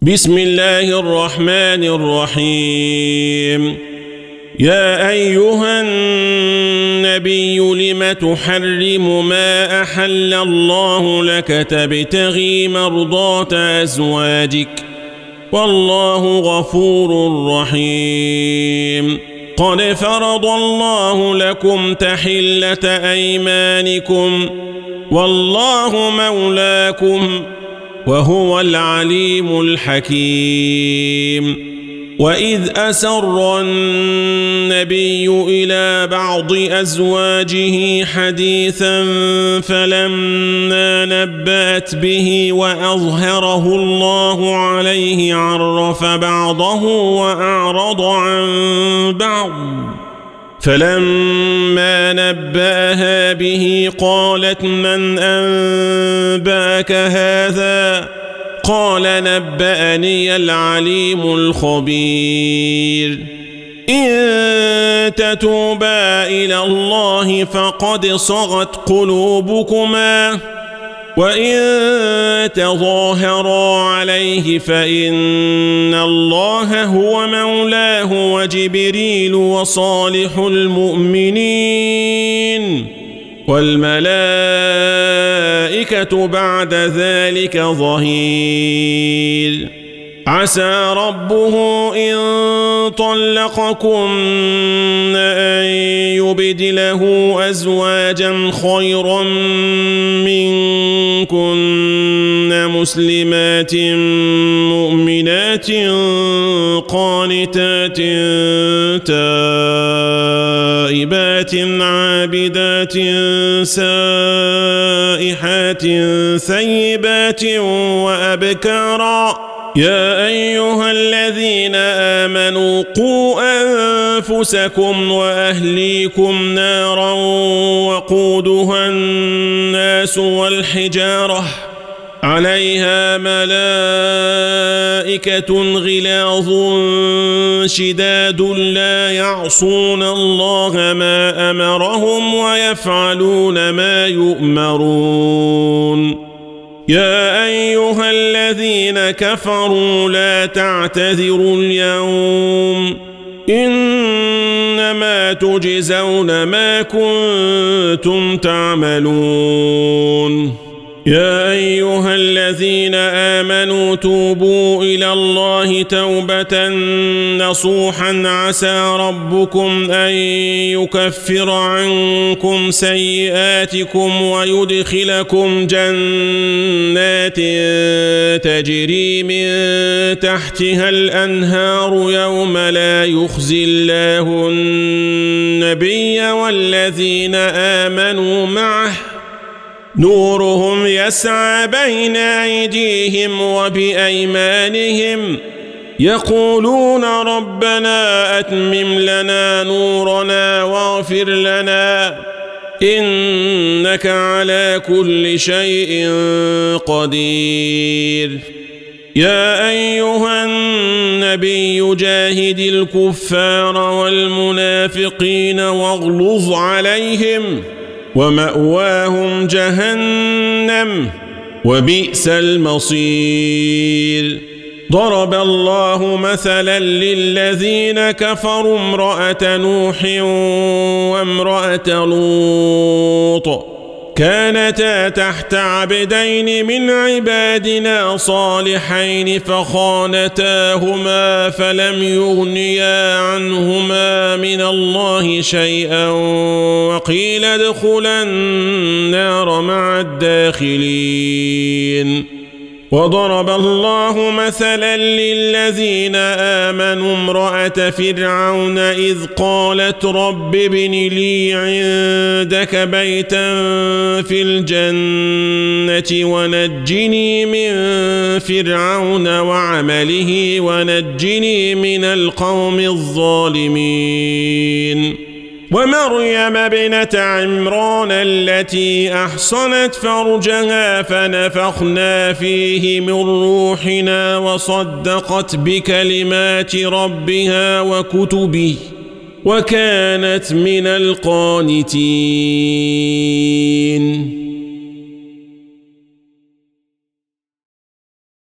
بسم الله الرحمن الرحيم. يا أيها النبي لم تحرم ما أحل الله لك تبتغي مرضات أزواجك والله غفور رحيم. قد فرض الله لكم تحلة أيمانكم والله مولاكم وهو العليم الحكيم. وإذ أسر النبي إلى بعض أزواجه حديثا فلما نبأت به وأظهره الله عليه عرف بعضه وأعرض عن بعض فلما نبأها به قالت من أنبأك هذا قال نبأني العليم الخبير. إن تتوبا إلى الله فقد صغت قلوبكما وإن تظاهرا عليه فإن الله هو مولاه وجبريل وصالح المؤمنين والملائكة بعد ذلك ظهير. عسى ربه إن طلقكن أن يبدله أزواجا خيرا منكن مسلمات مؤمنات قانتات تائبات عابدات سائحات ثيبات وأبكارا. يا أيها الذين آمنوا قوا أنفسكم وأهليكم نارا وقودها الناس والحجارة عليها ملائكة غلاظ شداد لا يعصون الله ما أمرهم ويفعلون ما يؤمرون. يا أيها الذين كفروا لا تعتذروا اليوم إنما تجزون ما كنتم تعملون. يا أيها الذين آمنوا توبوا إلى الله توبة نصوحا عسى ربكم أن يكفر عنكم سيئاتكم ويدخلكم جنات تجري من تحتها الأنهار يوم لا يخزي الله النبي والذين آمنوا معه نورهم يسعى بين أيديهم وبأيمانهم يقولون ربنا أتمم لنا نورنا واغفر لنا إنك على كل شيء قدير. يا أيها النبي جاهد الكفار والمنافقين واغلظ عليهم ومأواهم جهنم وبئس المصير. ضرب الله مثلا للذين كفروا امرأة نوح وامرأة لوط كانتا تحت عبدين من عبادنا صالحين فخانتاهما فلم يغنيا عنهما من الله شيئا وقيل ادخلا النار مع الداخلين. وضرب الله مثلا للذين آمنوا امرأة فرعون إذ قالت رب ابن لي عندك بيتا في الجنة ونجني من فرعون وعمله ونجني من القوم الظالمين. ومريم ابنة عمران التي أحصنت فرجها فنفخنا فيه من روحنا وصدقت بكلمات ربها وكتبه وكانت من القانتين.